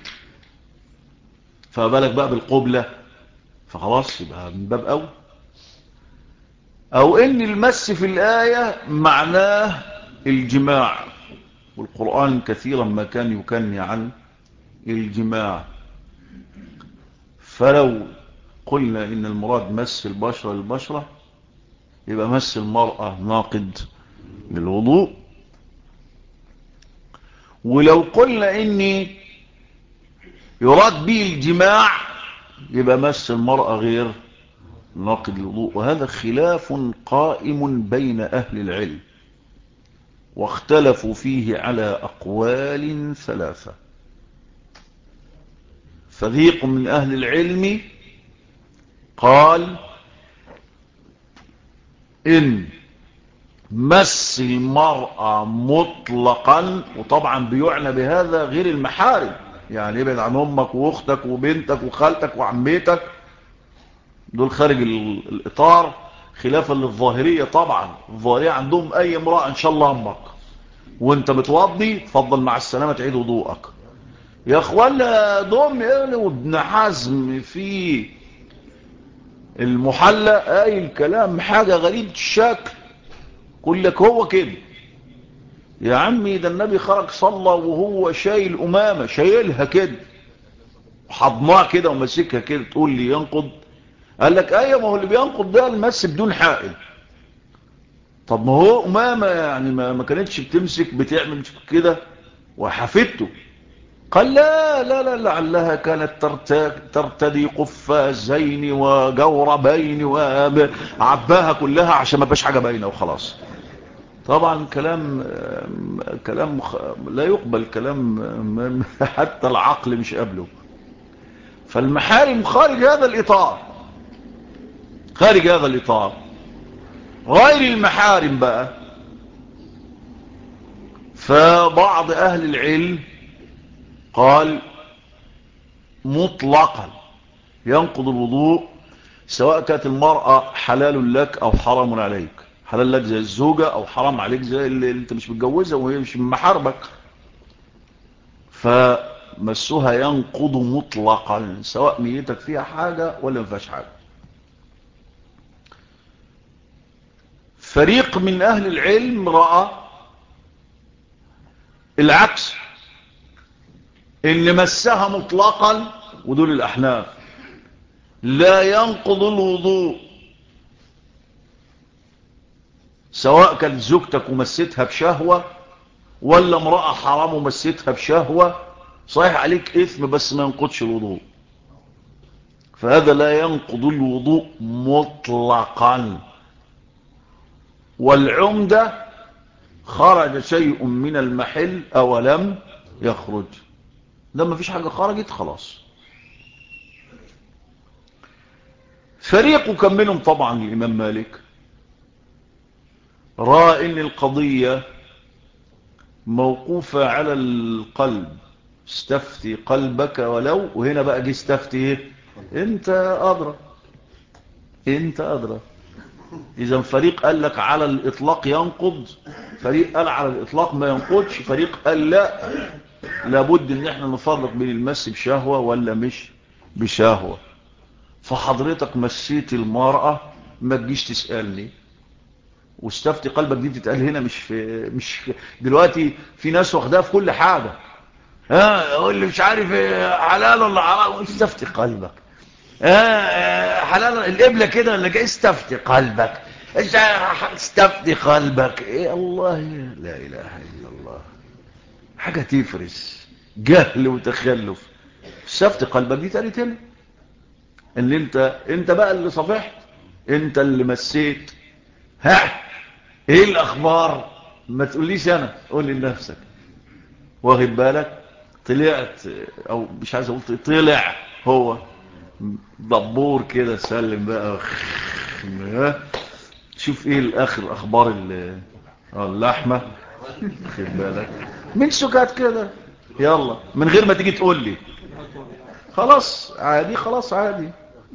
فبالك بقى بالقبلة، فخلاص يبقى من باب أو إن المس في الآية معناه الجماع، والقرآن كثيرا ما كان يكني عن الجماع. فلو قلنا إن المراد مس البشرة للبشرة يبقى مس المرأة ناقض للوضوء، ولو قلنا إن يراد به الجماع يبقى مس المرأة غير ناقض الوضوء. وهذا خلاف قائم بين أهل العلم، واختلفوا فيه على أقوال 3. فريق من أهل العلم قال إن مس المرأة مطلقا، وطبعا بيعنى بهذا غير المحارم، يعني ابعد عن أمك وأختك وبنتك وخالتك وعميتك، دول خارج الإطار، خلافا للظاهرية. طبعا الظاهرية عندهم أي امرأة إن شاء الله أمك وانت بتوضي تفضل مع السلامة تعيد وضوءك. يا اخوانا دوم وابن حزم في المحلى اي الكلام حاجة غريبة الشكل، قل لك هو كده يا عمي، ده النبي خرج صلى وهو شايل أمامة، شايلها كده حضناه كده ومسكها كده، تقول لي ينقض؟ قال لك ايوه، ما هو اللي بينقض ده المس بدون حائل. طب ما هو أمامة يعني ما كانتش بتمسك بتعمل كده وحفدته. قال لا لا لا، لعلها كانت ترتدي قفازين وجوربين وعباها كلها عشان ما بقاش حاجة باينة وخلاص. طبعا كلام لا يقبل، كلام حتى العقل مش قبله. فالمحارم خارج هذا الإطار، خارج هذا الإطار. غير المحارم بقى، فبعض أهل العلم قال مطلقا ينقض الوضوء سواء كانت المرأة حلال لك أو حرام عليك. حلال لك زي الزوجة او حرام عليك زي اللي انت مش متجوزها وهي مش من محاربك. فمسها ينقض مطلقا سواء نيتك فيها حاجة ولا ما فيهاش حاجة. فريق من اهل العلم رأى العكس، ان مسها مطلقا، ودول الاحناف، لا ينقض الوضوء سواء كانت زوجتك ومستها بشهوة ولا امرأة حرام ومستها بشهوة، صحيح عليك اثم بس ما ينقضش الوضوء. فهذا لا ينقض الوضوء مطلقا. والعمدة خرج شيء من المحل او لم يخرج، لما فيش حاجة خرجت خلاص. فريق كملهم طبعا الامام مالك رأى ان القضية موقوفة على القلب، استفتي قلبك ولو، وهنا بقى جه استفتي ايه؟ انت ادرى، انت ادرى. اذا فريق قال لك على الاطلاق ينقض، فريق قال على الاطلاق ما ينقضش، فريق قال لا، لابد ان احنا نفرق بين المس بشهوة ولا مش بشهوة. فحضرتك مسيت المرأة ما تجيش تسألني، واستفتي قلبك دي بتتقال هنا مش دلوقتي في ناس واخداها في كل حاجة. يقول لي مش عارف حلال ولا حرام، استفتي قلبك. حلال القبلة كده ولا جاي، استفتي قلبك، استفتي قلبك. ايه الله، لا اله الا الله، حاجة تفرس، جهل وتخلف. استفتي قلبك دي تاني تاني، ان انت بقى اللي صفحت، انت اللي مسيت. ايه الاخبار؟ ما تقوليش انا، قول لنفسك. واخد بالك؟ طلعت، او مش عايز اقول طلع هو دبور كده، سلم بقى. شوف ايه الاخر اخبار اللحمه، واخد بالك؟ من سكات كده، يلا من غير ما تيجي تقول لي، خلاص عادي، خلاص عادي.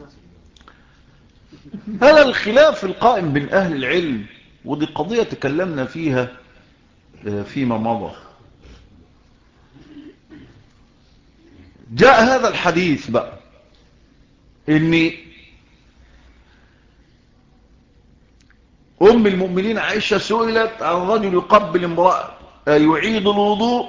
هذا الخلاف القائم بين اهل العلم، ودي قضيه تكلمنا فيها فيما مضى. جاء هذا الحديث بقى ان ام المؤمنين عائشة سئلت عن رجل يقبل امرأة يعيد الوضوء،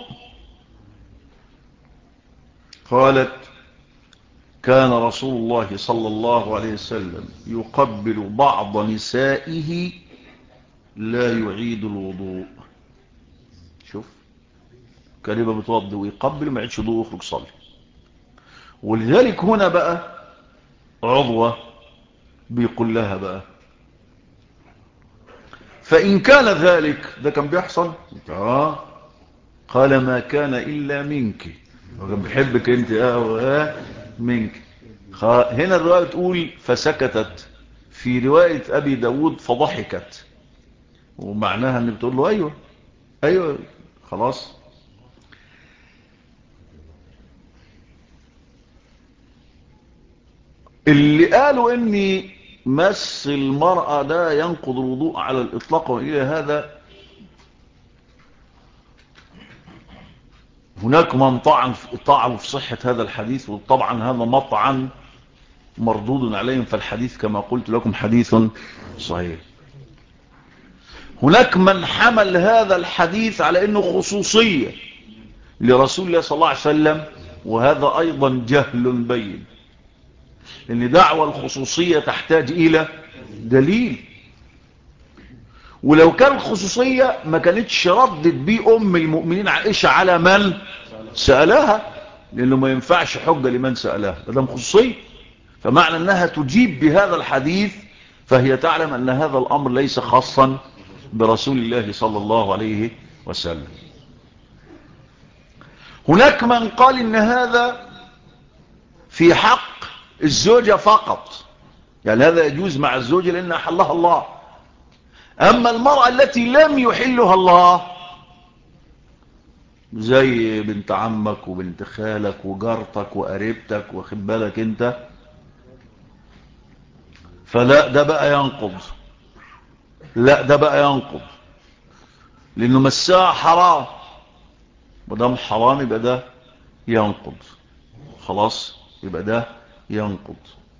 قالت كان رسول الله صلى الله عليه وسلم يقبل بعض نسائه لا يعيد الوضوء. شوف، كلمة بتوضي ويقبل ما يعيدش وضوء ويخرج صلي. ولذلك هنا بقى عضوة بيقول لها بقى فإن كان ذلك، ده كان بيحصل قال ما كان إلا منك، وكان بيحبك انت منك. هنا الرواية تقول فسكتت، في رواية أبي داود فضحكت، ومعناها ان بتقول له ايوه ايوه خلاص. اللي قالوا ان مس المرأة ده ينقض الوضوء على الاطلاق والى هذا، هناك من طعن في صحة هذا الحديث، وطبعا هذا مطعن مردود عليهم، فالحديث كما قلت لكم حديث صحيح. هناك من حمل هذا الحديث على انه خصوصية لرسول الله صلى الله عليه وسلم، وهذا ايضا جهل بين، لان دعوة الخصوصية تحتاج الى دليل، ولو كان خصوصية ما كانتش ردت بيه ام المؤمنين عائشة على من سألها، لانه ما ينفعش حجة لمن سألها ده خصوصية. فمعنى انها تجيب بهذا الحديث فهي تعلم ان هذا الامر ليس خاصا برسول الله صلى الله عليه وسلم. هناك من قال ان هذا في حق الزوجة فقط، يعني هذا يجوز مع الزوجة لان احلها الله. اما المرأة التي لم يحلها الله زي بنت عمك وبنت خالك وجارتك وقريبتك واخد بالك انت، فلا ده بقى ينقض. لا ده بقى ينقض، لانه مساها حرام، ودام حرام يبقى ده ينقض، خلاص يبقى ده ينقض.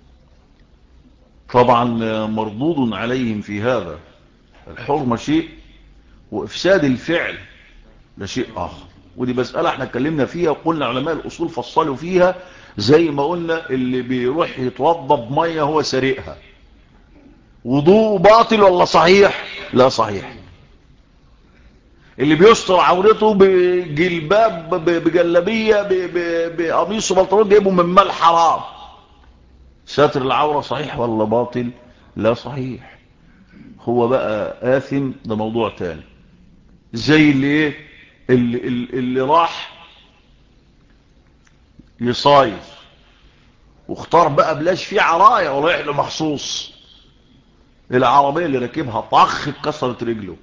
طبعا مردود عليهم في هذا، الحرمة شيء وإفساد الفعل ده شيء آخر. ودي مسألة احنا اتكلمنا فيها وقلنا علماء الأصول فصلوا فيها، زي ما قلنا اللي بيروح يتوضى بمية هو سريقها وضوء باطل ولا صحيح؟ لا صحيح. اللي بيستر عورته بجلباب بجلبية بقميص وبنطلون جايبه من مال حرام، ستر العورة صحيح ولا باطل؟ لا صحيح. هو بقى آثم، ده موضوع تاني. زي اللي ايه، اللي راح يصايف واختار بقى بلاش فيه عراية ورايح له مخصوص، العربية اللي راكبها طخ اتكسرت رجله،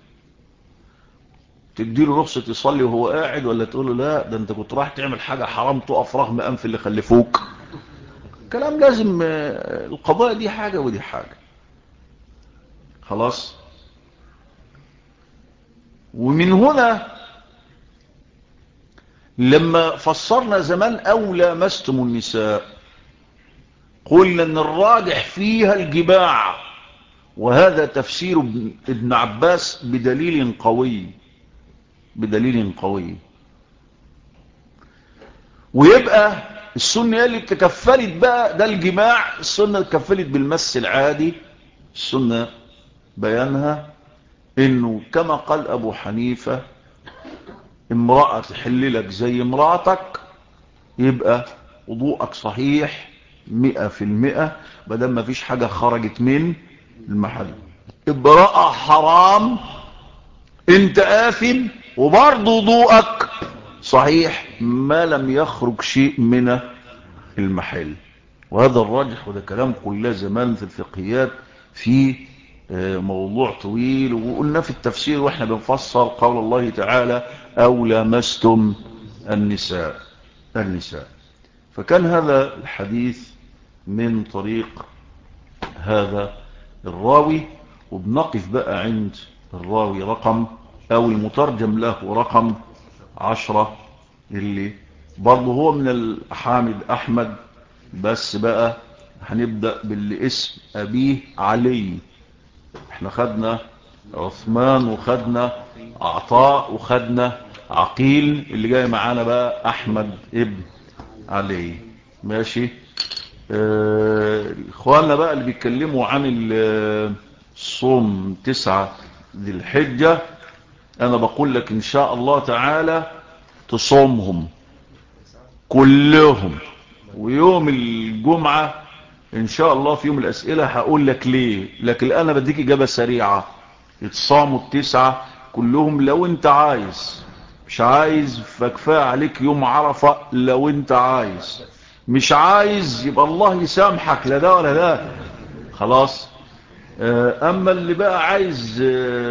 تديله رخصة يصلي وهو قاعد ولا تقول له لا ده انت كنت راح تعمل حاجة حرام تقف رغم انف اللي خلفوك؟ كلام لازم، القضاء دي حاجة ودي حاجة، خلاص. ومن هنا لما فسرنا زمان أو لامستم النساء قلنا ان الراجح فيها الجماع، وهذا تفسير ابن عباس بدليل قوي، بدليل قوي. ويبقى السنة اللي تكفلت بقى ده الجماع، السنة تكفلت بالمس العادي، السنة بيانها انه كما قال ابو حنيفة امرأة تحللك زي امرأتك يبقى وضوءك صحيح 100%، بدل ما فيش حاجة خرجت من المحل. امرأة حرام انت آثم وبرضه وضوءك صحيح ما لم يخرج شيء من المحل. وهذا الراجح، وده كلام كله زمان في الفقهيات في موضوع طويل، وقلنا في التفسير واحنا بنفسر قول الله تعالى أو لامستم النساء. فكان هذا الحديث من طريق هذا الراوي، وبنقف بقى عند الراوي رقم أو المترجم له رقم 10 اللي برضه هو من الحامد أحمد، بس بقى هنبدأ باللي اسم أبيه علي. احنا خدنا عثمان وخدنا عطاء وخدنا عقيل، اللي جاي معانا بقى أحمد ابن علي. ماشي. اخواننا بقى اللي بيتكلموا عن الصوم 9 ذي الحجة، انا بقول لك ان شاء الله تعالى تصومهم كلهم، ويوم الجمعة ان شاء الله في يوم الاسئلة هقول لك ليه، لكن انا بديك اجابة سريعة، يتصاموا 9 كلهم لو انت عايز، مش عايز فكفاء عليك يوم عرفة لو انت عايز، مش عايز يبقى الله يسامحك، لا ده ولا ده، خلاص. اما اللي بقى عايز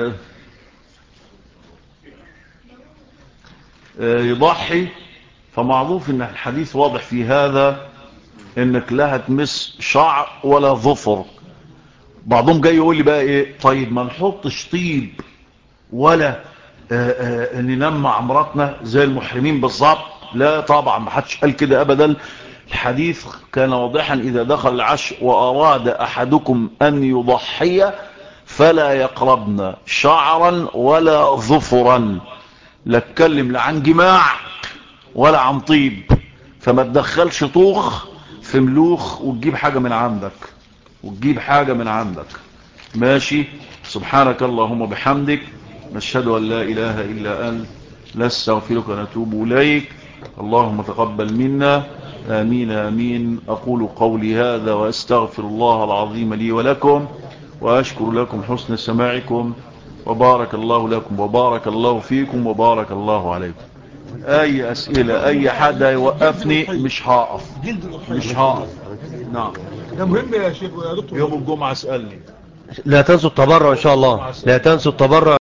يضحي، فمعروف ان الحديث واضح في هذا انك لا هتمس شعر ولا ظفر. بعضهم جاي يقول لي بقى ايه، طيب ما نحطش طيب ولا ننام مع مراتنا زي المحرمين بالظبط؟ لا طبعا، ما حدش قال كده ابدا. الحديث كان واضحا، اذا دخل العشر واراد احدكم ان يضحي فلا يقربن شعرا ولا ظفرا، لا اتكلم لا عن جماع ولا عن طيب، فما تدخلش طوخ في ملوخ وتجيب حاجة من عندك، ماشي. سبحانك اللهم بحمدك، نشهد أن لا إله إلا أنت، نستغفرك ونتوب إليك. اللهم تقبل منا، آمين آمين. أقول قولي هذا وأستغفر الله العظيم لي ولكم، وأشكر لكم حسن سماعكم، وبارك الله لكم وبارك الله فيكم وبارك الله عليكم. أي أسئلة أي حد يوقفني مش هقف. نعم ده مهم يا شيخ يا دكتور. يوم الجمعة اسألني. لا تنسوا التبرع ان شاء الله، لا تنسوا التبرع.